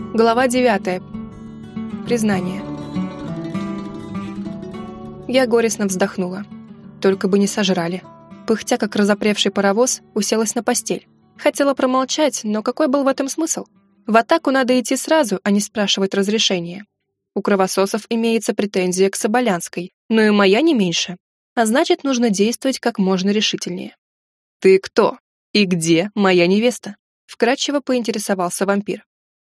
Глава 9. Признание. Я горестно вздохнула. Только бы не сожрали. Пыхтя, как разопревший паровоз, уселась на постель. Хотела промолчать, но какой был в этом смысл? В атаку надо идти сразу, а не спрашивать разрешения. У кровососов имеется претензия к Соболянской, но и моя не меньше. А значит, нужно действовать как можно решительнее. «Ты кто? И где моя невеста?» Вкратчиво поинтересовался вампир.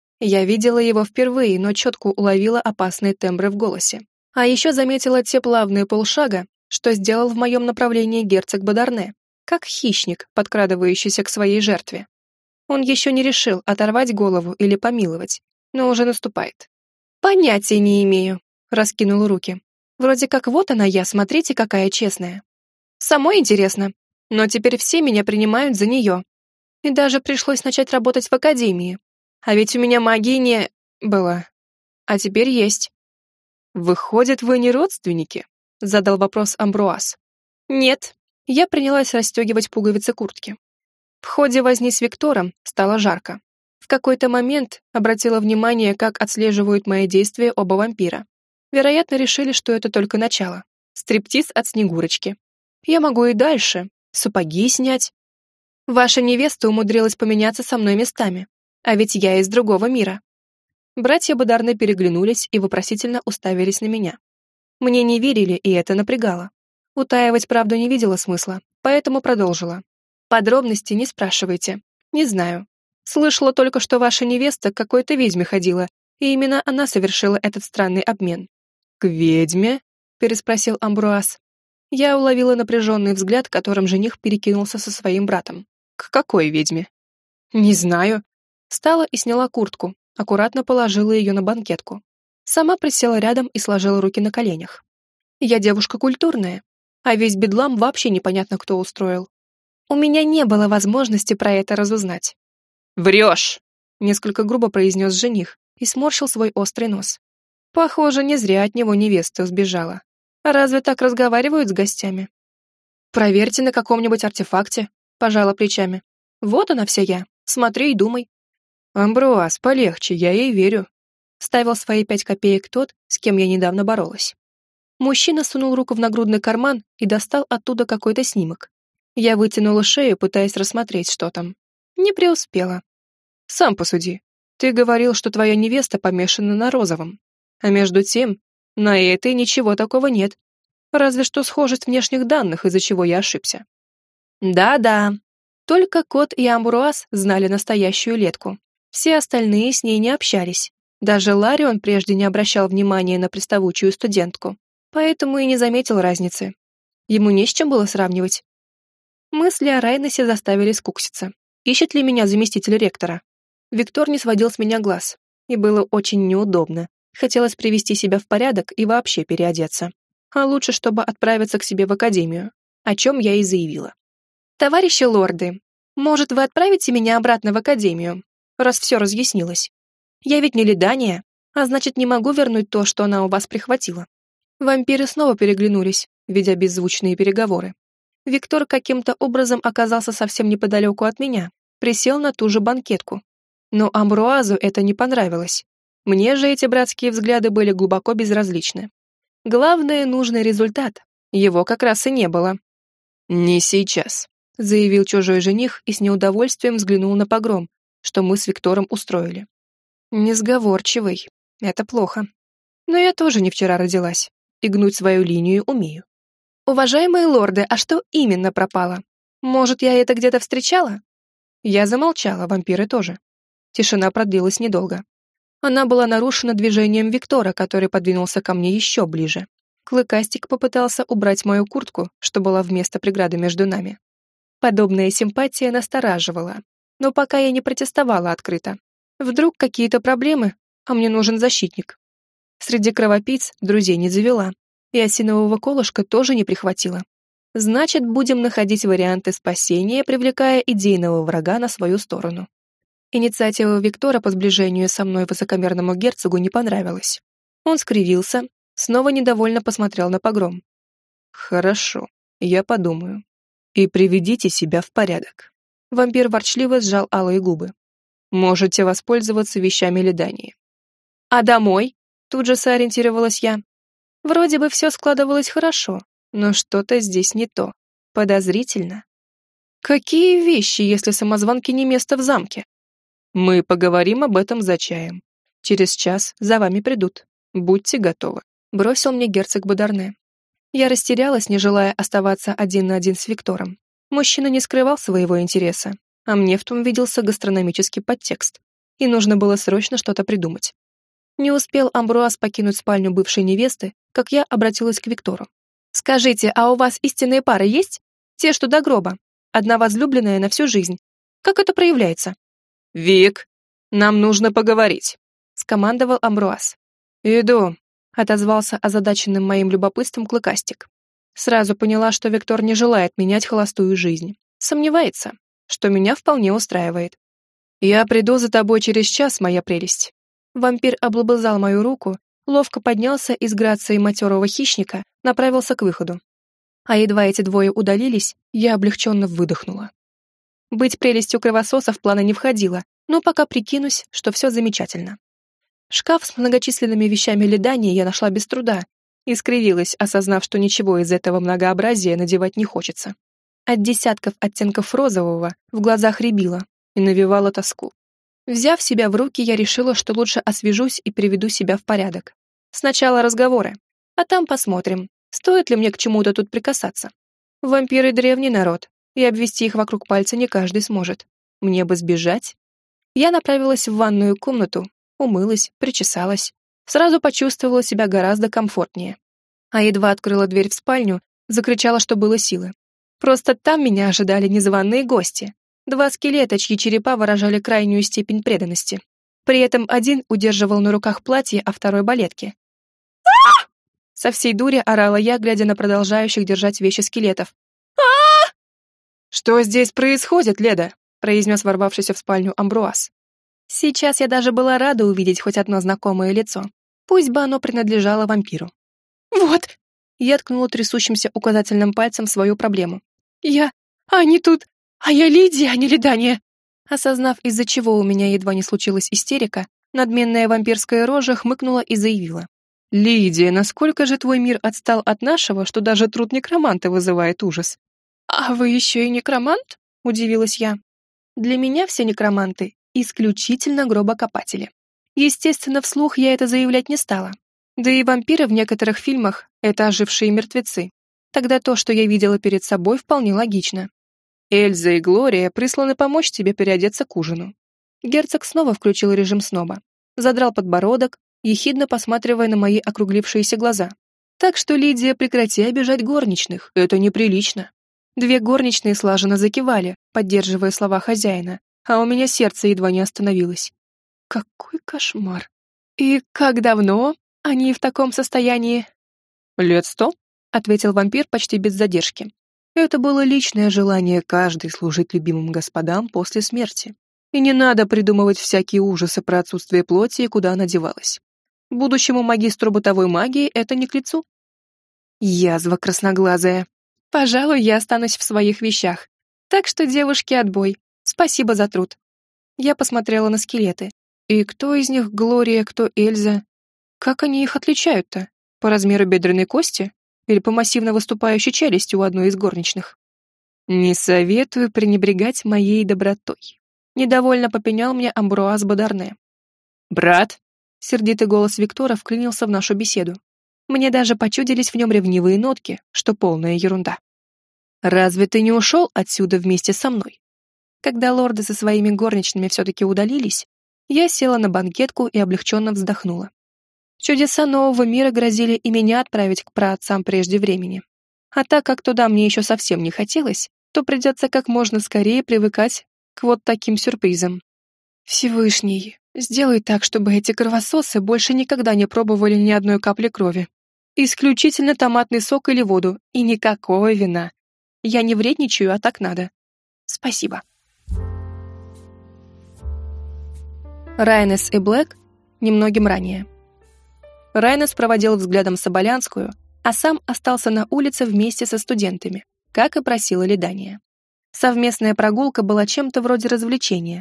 Я видела его впервые, но четко уловила опасные тембры в голосе. А еще заметила те плавные полшага, что сделал в моем направлении герцог Бодерне, как хищник, подкрадывающийся к своей жертве. Он еще не решил, оторвать голову или помиловать, но уже наступает. «Понятия не имею», — раскинул руки. «Вроде как вот она я, смотрите, какая честная. Самой интересно, но теперь все меня принимают за нее. И даже пришлось начать работать в академии. А ведь у меня магии не... была. А теперь есть». «Выходит, вы не родственники?» — задал вопрос Амбруаз. «Нет». Я принялась расстегивать пуговицы куртки. В ходе возни с Виктором стало жарко. В какой-то момент обратила внимание, как отслеживают мои действия оба вампира. Вероятно, решили, что это только начало. Стриптиз от Снегурочки. Я могу и дальше. Сапоги снять. Ваша невеста умудрилась поменяться со мной местами. А ведь я из другого мира. Братья Бодерне переглянулись и вопросительно уставились на меня. Мне не верили, и это напрягало. Утаивать правду не видела смысла, поэтому продолжила. Подробности не спрашивайте. Не знаю. Слышала только, что ваша невеста к какой-то ведьме ходила, и именно она совершила этот странный обмен. «К ведьме?» — переспросил Амбруаз. Я уловила напряженный взгляд, которым жених перекинулся со своим братом. «К какой ведьме?» «Не знаю». Встала и сняла куртку, аккуратно положила ее на банкетку. Сама присела рядом и сложила руки на коленях. Я девушка культурная, а весь бедлам вообще непонятно кто устроил. У меня не было возможности про это разузнать. «Врешь!» — несколько грубо произнес жених и сморщил свой острый нос. Похоже, не зря от него невеста сбежала. А разве так разговаривают с гостями? «Проверьте на каком-нибудь артефакте», — пожала плечами. «Вот она вся я. Смотри и думай». «Амбруаз, полегче, я ей верю», — ставил свои 5 копеек тот, с кем я недавно боролась. Мужчина сунул руку в нагрудный карман и достал оттуда какой-то снимок. Я вытянула шею, пытаясь рассмотреть, что там. Не преуспела. «Сам посуди. Ты говорил, что твоя невеста помешана на розовом. А между тем, на этой ничего такого нет. Разве что схожесть внешних данных, из-за чего я ошибся». Да-да. Только кот и Амбруаз знали настоящую Летку. Все остальные с ней не общались. Даже Ларион прежде не обращал внимания на приставучую студентку, поэтому и не заметил разницы. Ему не с чем было сравнивать. Мысли о Райнесе заставили скукситься. Ищет ли меня заместитель ректора? Виктор не сводил с меня глаз, и было очень неудобно. Хотелось привести себя в порядок и вообще переодеться. А лучше, чтобы отправиться к себе в академию, о чем я и заявила. «Товарищи лорды, может, вы отправите меня обратно в академию, раз все разъяснилось? Я ведь не Ледания, а значит, не могу вернуть то, что она у вас прихватила». Вампиры снова переглянулись, ведя беззвучные переговоры. Виктор каким-то образом оказался совсем неподалеку от меня, присел на ту же банкетку. Но Амбруазу это не понравилось. Мне же эти братские взгляды были глубоко безразличны. Главное — нужный результат. Его как раз и не было. «Не сейчас», — заявил чужой жених и с неудовольствием взглянул на погром, что мы с Виктором устроили. Несговорчивый. Это плохо. Но я тоже не вчера родилась, и гнуть свою линию умею. «Уважаемые лорды, а что именно пропало? Может, я это где-то встречала?» Я замолчала, вампиры тоже. Тишина продлилась недолго. Она была нарушена движением Виктора, который подвинулся ко мне еще ближе. Клыкастик попытался убрать мою куртку, что была вместо преграды между нами. Подобная симпатия настораживала, но пока я не протестовала открыто. Вдруг какие-то проблемы, а мне нужен защитник. Среди кровопийц друзей не завела, и осинового колышка тоже не прихватила. Значит, будем находить варианты спасения, привлекая идейного врага на свою сторону. Инициатива Виктора по сближению со мной высокомерному герцогу не понравилась. Он скривился, снова недовольно посмотрел на погром. «Хорошо, я подумаю. И приведите себя в порядок». Вампир ворчливо сжал алые губы. Можете воспользоваться вещами Лидании. А домой? Тут же сориентировалась я. Вроде бы все складывалось хорошо, но что-то здесь не то. Подозрительно. Какие вещи, если самозванки не место в замке? Мы поговорим об этом за чаем. Через час за вами придут. Будьте готовы. Бросил мне герцог Бодерне. Я растерялась, не желая оставаться один на один с Виктором. Мужчина не скрывал своего интереса, а мне в том виделся гастрономический подтекст. И нужно было срочно что-то придумать. Не успел Амбруаз покинуть спальню бывшей невесты, как я обратилась к Виктору. «Скажите, а у вас истинные пары есть? Те, что до гроба. Одна возлюбленная на всю жизнь. Как это проявляется?» «Вик, нам нужно поговорить», — скомандовал Амбруаз. «Иду», — отозвался озадаченным моим любопытством Клыкастик. Сразу поняла, что Виктор не желает менять холостую жизнь. Сомневается, что меня вполне устраивает. «Я приду за тобой через час, моя прелесть». Вампир облобызал мою руку, ловко поднялся и с грацией матерого хищника направился к выходу. А едва эти двое удалились, я облегченно выдохнула. Быть прелестью кровососа в планы не входило, но пока прикинусь, что все замечательно. Шкаф с многочисленными вещами Лидании я нашла без труда и скривилась, осознав, что ничего из этого многообразия надевать не хочется. От десятков оттенков розового в глазах рябило и навевало тоску. Взяв себя в руки, я решила, что лучше освежусь и приведу себя в порядок. Сначала разговоры, а там посмотрим, стоит ли мне к чему-то тут прикасаться. Вампиры — древний народ, и обвести их вокруг пальца не каждый сможет. Мне бы сбежать. Я направилась в ванную комнату, умылась, причесалась. Сразу почувствовала себя гораздо комфортнее. А едва открыла дверь в спальню, закричала, что было силы. Просто там меня ожидали незваные гости. Два скелета, чьи черепа выражали крайнюю степень преданности. При этом один удерживал на руках платье, а второй — балетки. Со всей дури орала я, глядя на продолжающих держать вещи скелетов. «Что здесь происходит, Леда?» — произнес ворвавшийся в спальню Амбруаз. Сейчас я даже была рада увидеть хоть одно знакомое лицо. Пусть бы оно принадлежало вампиру. «Вот!» — я ткнула трясущимся указательным пальцем в свою проблему. Они тут... А я Лидия, а не Лидания!» Осознав, из-за чего у меня едва не случилась истерика, надменная вампирская рожа хмыкнула и заявила. «Лидия, насколько же твой мир отстал от нашего, что даже труд некроманта вызывает ужас?» «А вы еще и некромант?» — удивилась я. «Для меня все некроманты — исключительно гробокопатели. Естественно, вслух я это заявлять не стала. Да и вампиры в некоторых фильмах — это ожившие мертвецы. Тогда то, что я видела перед собой, вполне логично. Эльза и Глория присланы помочь тебе переодеться к ужину». Герцог снова включил режим сноба. Задрал подбородок, ехидно посматривая на мои округлившиеся глаза. «Так что, Лидия, прекрати обижать горничных, это неприлично». Две горничные слаженно закивали, поддерживая слова хозяина, а у меня сердце едва не остановилось. Какой кошмар. «И как давно они в таком состоянии?» «Лет 100», — ответил вампир почти без задержки. Это было личное желание каждой служить любимым господам после смерти. И не надо придумывать всякие ужасы про отсутствие плоти и куда она девалась. Будущему магистру бытовой магии это не к лицу. Язва красноглазая. Пожалуй, я останусь в своих вещах. Так что, девушки, отбой. Спасибо за труд. Я посмотрела на скелеты. И кто из них Глория, кто Эльза? Как они их отличают-то? По размеру бедренной кости? Или по массивно выступающей челюсти у одной из горничных? «Не советую пренебрегать моей добротой», — недовольно попенял мне Амбруаз Бодерне. «Брат!» — сердитый голос Виктора вклинился в нашу беседу. Мне даже почудились в нем ревнивые нотки, что полная ерунда. «Разве ты не ушел отсюда вместе со мной?» Когда лорды со своими горничными все-таки удалились, я села на банкетку и облегченно вздохнула. Чудеса нового мира грозили и меня отправить к праотцам прежде времени. А так как туда мне еще совсем не хотелось, то придется как можно скорее привыкать к вот таким сюрпризам. Всевышний, сделай так, чтобы эти кровососы больше никогда не пробовали ни одной капли крови. Исключительно томатный сок или воду, и никакого вина. Я не вредничаю, а так надо. Спасибо. Райнес и Блэк немногим ранее. Райнес проводил взглядом Соболянскую, а сам остался на улице вместе со студентами, как и просила Лидания. Совместная прогулка была чем-то вроде развлечения.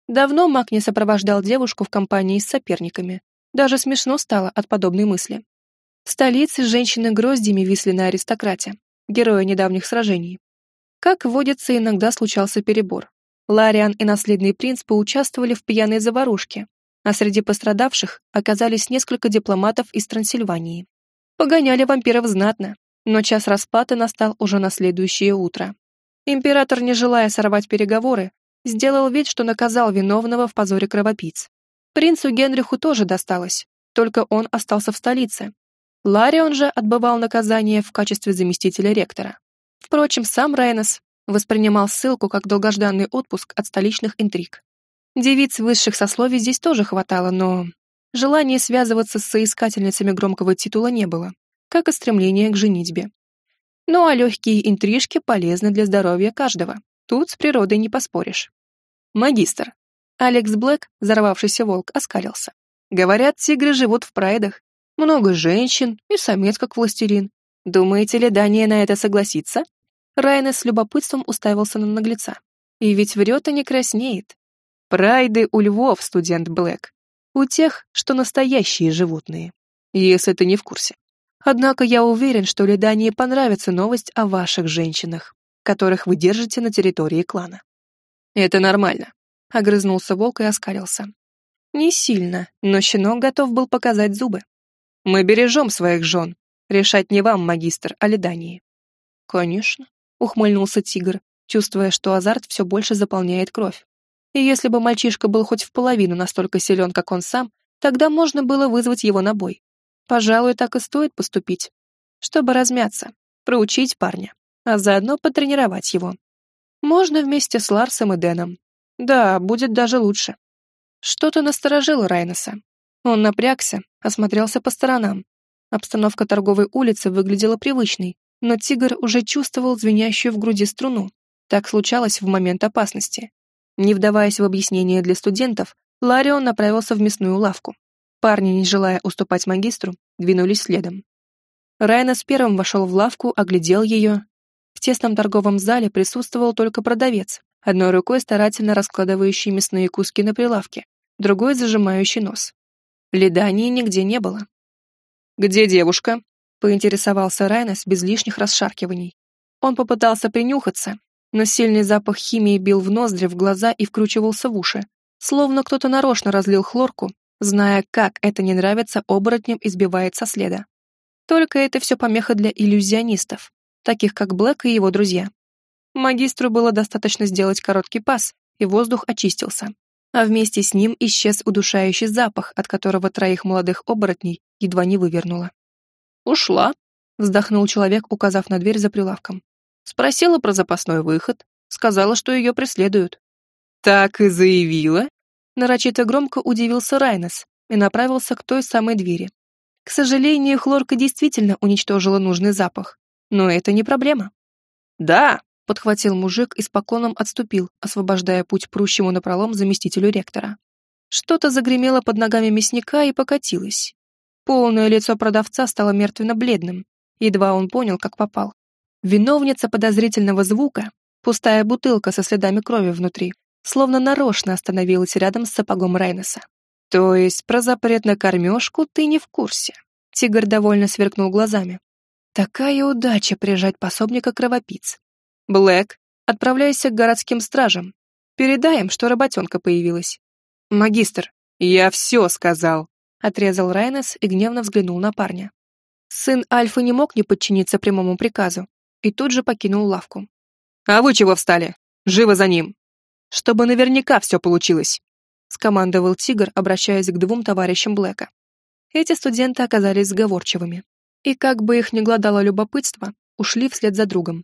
Давно маг не сопровождал девушку в компании с соперниками. Даже смешно стало от подобной мысли. В столице женщины гроздями висли на аристократе, героя недавних сражений. Как водится, иногда случался перебор. Лариан и наследный принц поучаствовали в пьяной заварушке, а среди пострадавших оказались несколько дипломатов из Трансильвании. Погоняли вампиров знатно, но час расплаты настал уже на следующее утро. Император, не желая сорвать переговоры, сделал вид, что наказал виновного в позоре кровопийц. Принцу Генриху тоже досталось, только он остался в столице. Ларион же отбывал наказание в качестве заместителя ректора. Впрочем, сам Райнес воспринимал ссылку как долгожданный отпуск от столичных интриг. Девиц высших сословий здесь тоже хватало, но желания связываться с соискательницами громкого титула не было, как и стремление к женитьбе. Ну а легкие интрижки полезны для здоровья каждого. Тут с природой не поспоришь. Магистр. Алекс Блэк, взорвавшийся волк, оскалился. Говорят, тигры живут в прайдах. Много женщин и самец как властелин. Думаете ли, Дания на это согласится? Райнес с любопытством уставился на наглеца. И ведь врет и не краснеет. Прайды у львов, студент Блэк. У тех, что настоящие животные. Если ты не в курсе. Однако я уверен, что Лидании понравится новость о ваших женщинах, которых вы держите на территории клана. Это нормально. Огрызнулся волк и оскалился. Не сильно, но щенок готов был показать зубы. Мы бережем своих жен. Решать не вам, магистр, а Лидании. Конечно, ухмыльнулся тигр, чувствуя, что азарт все больше заполняет кровь. И если бы мальчишка был хоть в половину настолько силен, как он сам, тогда можно было вызвать его на бой. Пожалуй, так и стоит поступить, чтобы размяться, проучить парня, а заодно потренировать его. Можно вместе с Ларсом и Дэном. Да, будет даже лучше. Что-то насторожило Райнеса. Он напрягся, осмотрелся по сторонам. Обстановка торговой улицы выглядела привычной, но тигр уже чувствовал звенящую в груди струну. Так случалось в момент опасности. Не вдаваясь в объяснения для студентов, Ларион направился в мясную лавку. Парни, не желая уступать магистру, двинулись следом. Райнес первым вошел в лавку, оглядел ее. В тесном торговом зале присутствовал только продавец, одной рукой старательно раскладывающий мясные куски на прилавке, другой зажимающий нос. Лидании нигде не было. «Где девушка?» — поинтересовался Райнес без лишних расшаркиваний. Он попытался принюхаться, но сильный запах химии бил в ноздри, в глаза и вкручивался в уши, словно кто-то нарочно разлил хлорку, зная, как это не нравится оборотням и сбивает со следа. Только это все помеха для иллюзионистов, таких как Блэк и его друзья. Магистру было достаточно сделать короткий пас, и воздух очистился, а вместе с ним исчез удушающий запах, от которого троих молодых оборотней едва не вывернуло. «Ушла», — вздохнул человек, указав на дверь за прилавком. Спросила про запасной выход, сказала, что ее преследуют. «Так и заявила?» Нарочито громко удивился Райнес и направился к той самой двери. К сожалению, хлорка действительно уничтожила нужный запах, но это не проблема. «Да», — подхватил мужик и с поклоном отступил, освобождая путь прущему напролом заместителю ректора. Что-то загремело под ногами мясника и покатилось. Полное лицо продавца стало мертвенно-бледным, едва он понял, как попал. Виновница подозрительного звука, пустая бутылка со следами крови внутри, словно нарочно остановилась рядом с сапогом Райнеса. «То есть про запрет на кормежку ты не в курсе?» Тигр довольно сверкнул глазами. «Такая удача прижать пособника кровопийц. Блэк, отправляйся к городским стражам. Передай им, что работенка появилась». «Магистр, я все сказал», — отрезал Райнес и гневно взглянул на парня. Сын Альфы не мог не подчиниться прямому приказу и тут же покинул лавку. «А вы чего встали? Живо за ним! Чтобы наверняка все получилось!» — скомандовал тигр, обращаясь к двум товарищам Блэка. Эти студенты оказались сговорчивыми, и как бы их ни глодало любопытство, ушли вслед за другом.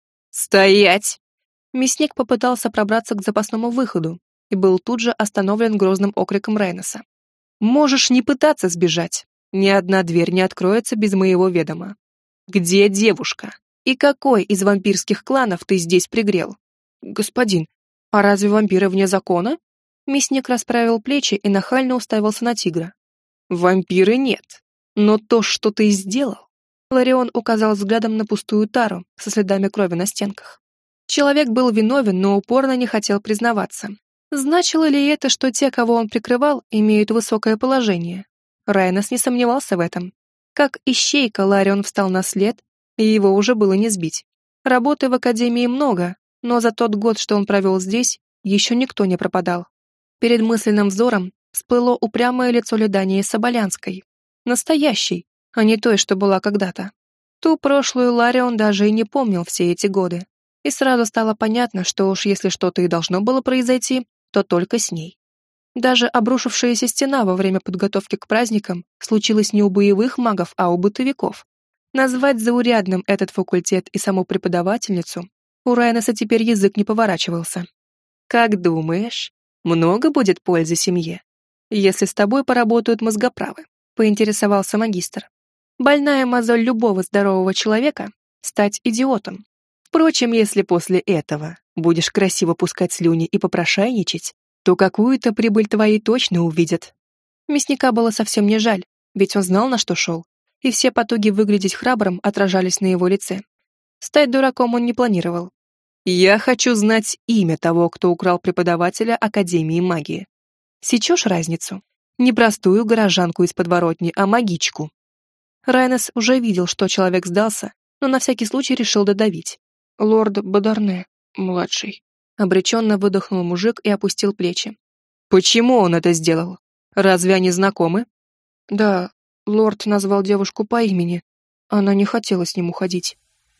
«Стоять!» Мясник попытался пробраться к запасному выходу и был тут же остановлен грозным окриком Райнеса. «Можешь не пытаться сбежать. Ни одна дверь не откроется без моего ведома. Где девушка? И какой из вампирских кланов ты здесь пригрел?» «Господин, а разве вампиры вне закона?» Мясник расправил плечи и нахально уставился на тигра. «Вампиры нет. Но то, что ты сделал...» Ларион указал взглядом на пустую тару со следами крови на стенках. Человек был виновен, но упорно не хотел признаваться. Значило ли это, что те, кого он прикрывал, имеют высокое положение? Райнос не сомневался в этом. Как ищейка, Ларион встал на след, и его уже было не сбить. Работы в Академии много, но за тот год, что он провел здесь, еще никто не пропадал. Перед мысленным взором всплыло упрямое лицо Лидании Соболянской. Настоящей, а не той, что была когда-то. Ту прошлую Ларион даже и не помнил все эти годы. И сразу стало понятно, что уж если что-то и должно было произойти, то только с ней. Даже обрушившаяся стена во время подготовки к праздникам случилась не у боевых магов, а у бытовиков. Назвать заурядным этот факультет и саму преподавательницу у Райноса теперь язык не поворачивался. «Как думаешь, много будет пользы семье, если с тобой поработают мозгоправы?» — поинтересовался магистр. «Больная мозоль любого здорового человека — стать идиотом. Впрочем, если после этого будешь красиво пускать слюни и попрошайничать, то какую-то прибыль твои точно увидят». Мясника было совсем не жаль, ведь он знал, на что шел, и все потуги выглядеть храбрым отражались на его лице. Стать дураком он не планировал. «Я хочу знать имя того, кто украл преподавателя Академии магии. Сечешь разницу? Не простую горожанку из подворотни, а магичку». Райнес уже видел, что человек сдался, но на всякий случай решил додавить. «Лорд Бадарне, младший». Обреченно выдохнул мужик и опустил плечи. «Почему он это сделал? Разве они знакомы?» «Да, лорд назвал девушку по имени. Она не хотела с ним уходить».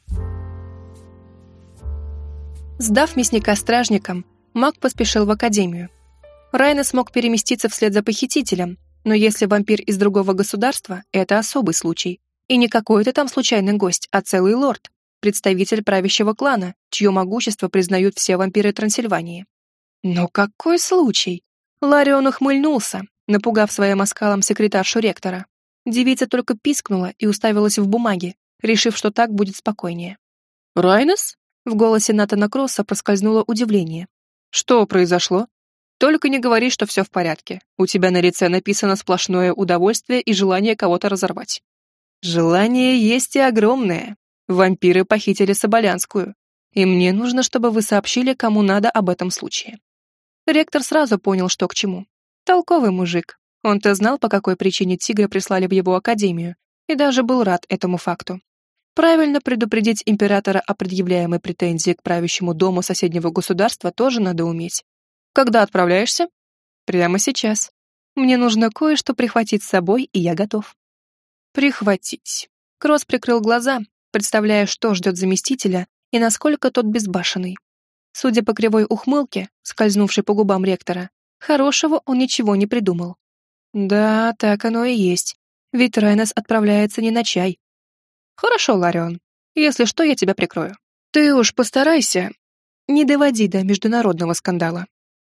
Сдав мясника стражникам, маг поспешил в академию. Райнес смог переместиться вслед за похитителем, но если вампир из другого государства, это особый случай. И не какой-то там случайный гость, а целый лорд, представитель правящего клана, чье могущество признают все вампиры Трансильвании. Но какой случай? Ларион ухмыльнулся, напугав своим оскалом секретаршу ректора. Девица только пискнула и уставилась в бумаги, решив, что так будет спокойнее. «Райнес?» В голосе Натана Кросса проскользнуло удивление. «Что произошло? Только не говори, что все в порядке. У тебя на лице написано сплошное удовольствие и желание кого-то разорвать». «Желание есть и огромное. Вампиры похитили Соболянскую, и мне нужно, чтобы вы сообщили, кому надо об этом случае». Ректор сразу понял, что к чему. Толковый мужик. Он-то знал, по какой причине тигра прислали в его академию, и даже был рад этому факту. Правильно предупредить императора о предъявляемой претензии к правящему дому соседнего государства тоже надо уметь. «Когда отправляешься?» «Прямо сейчас. Мне нужно кое-что прихватить с собой, и я готов». «Прихватить». Кросс прикрыл глаза, представляя, что ждет заместителя и насколько тот безбашенный. Судя по кривой ухмылке, скользнувшей по губам ректора, хорошего он ничего не придумал. Да, так оно и есть. Ведь Райнес отправляется не на чай. «Хорошо, Ларион. Если что, я тебя прикрою. Ты уж постарайся. Не доводи до международного скандала.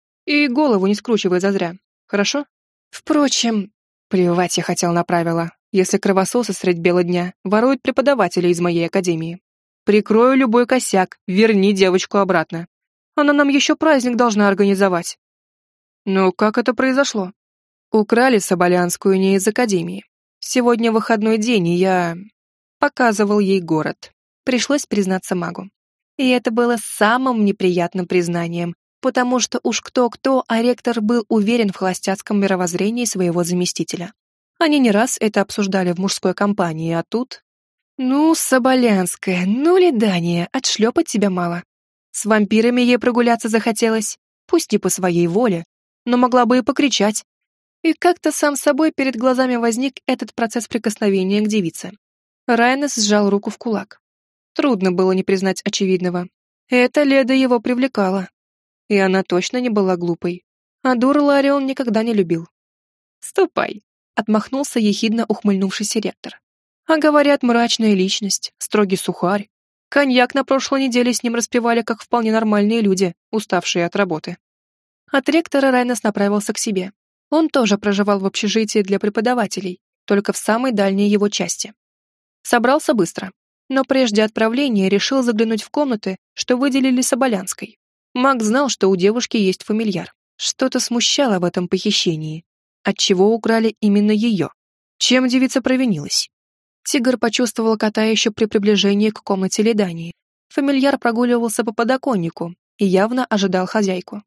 И голову не скручивай зазря. Хорошо? Впрочем, плевать я хотел на правила, если кровососы средь бела дня воруют преподавателя из моей академии. Прикрою любой косяк, верни девочку обратно. Она нам еще праздник должна организовать». «Ну, как это произошло?» «Украли Соболянскую не из академии. Сегодня выходной день, и я показывал ей город». Пришлось признаться магу. И это было самым неприятным признанием, потому что уж кто-кто, а ректор был уверен в холостяцком мировоззрении своего заместителя. Они не раз это обсуждали в мужской компании, а тут... «Ну, Соболянская, ну, Лидания, отшлепать тебя мало. С вампирами ей прогуляться захотелось, пусть не по своей воле, но могла бы и покричать». И как-то сам собой перед глазами возник этот процесс прикосновения к девице. Райнес сжал руку в кулак. Трудно было не признать очевидного. Эта Леда его привлекала. И она точно не была глупой. А дур Ларион никогда не любил. «Ступай», — отмахнулся ехидно ухмыльнувшийся ректор. А говорят, мрачная личность, строгий сухарь. Коньяк на прошлой неделе с ним распивали, как вполне нормальные люди, уставшие от работы. От ректора Райнес направился к себе. Он тоже проживал в общежитии для преподавателей, только в самой дальней его части. Собрался быстро, но прежде отправления решил заглянуть в комнаты, что выделили Соболянской. Маг знал, что у девушки есть фамильяр. Что-то смущало в этом похищении. Отчего украли именно ее? Чем девица провинилась? Тигр почувствовал кота еще при приближении к комнате Лидании. Фамильяр прогуливался по подоконнику и явно ожидал хозяйку.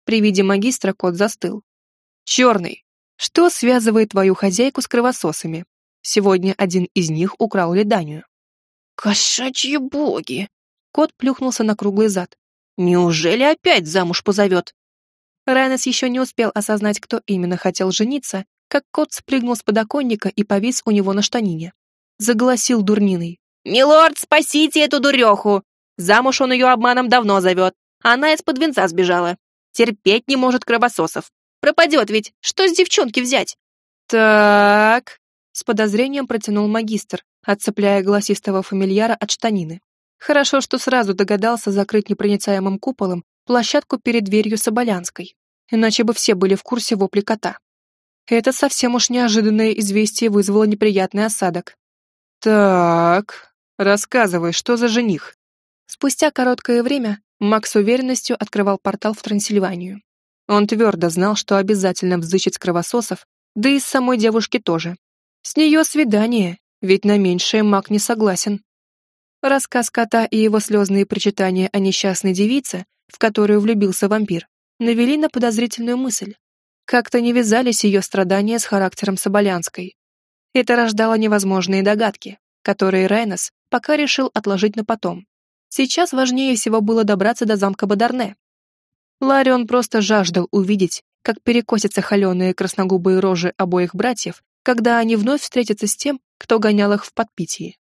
При виде магистра кот застыл. «Черный, что связывает твою хозяйку с кровососами? Сегодня один из них украл Леданию». «Кошачьи боги!» Кот плюхнулся на круглый зад. «Неужели опять замуж позовет?» Райнес еще не успел осознать, кто именно хотел жениться, как кот спрыгнул с подоконника и повис у него на штанине. Заголосил дурниной. «Милорд, спасите эту дуреху! Замуж он ее обманом давно зовет. Она из-под венца сбежала. Терпеть не может кровососов. Пропадет ведь, что с девчонки взять?» «Так...» — с подозрением протянул магистр, отцепляя голосистого фамильяра от штанины. Хорошо, что сразу догадался закрыть непроницаемым куполом площадку перед дверью Соболянской, иначе бы все были в курсе вопли кота. Это совсем уж неожиданное известие вызвало неприятный осадок. «Так, рассказывай, что за жених?» Спустя короткое время Маг с уверенностью открывал портал в Трансильванию. Он твердо знал, что обязательно взыщет с кровососов, да и с самой девушки тоже. С нее свидание, ведь на меньшее маг не согласен. Рассказ кота и его слезные причитания о несчастной девице, в которую влюбился вампир, навели на подозрительную мысль. Как-то не вязались ее страдания с характером Соболянской. Это рождало невозможные догадки, которые Райнес пока решил отложить на потом. Сейчас важнее всего было добраться до замка Бадарне. Ларион просто жаждал увидеть, как перекосятся холеные красногубые рожи обоих братьев, когда они вновь встретятся с тем, кто гонял их в подпитии.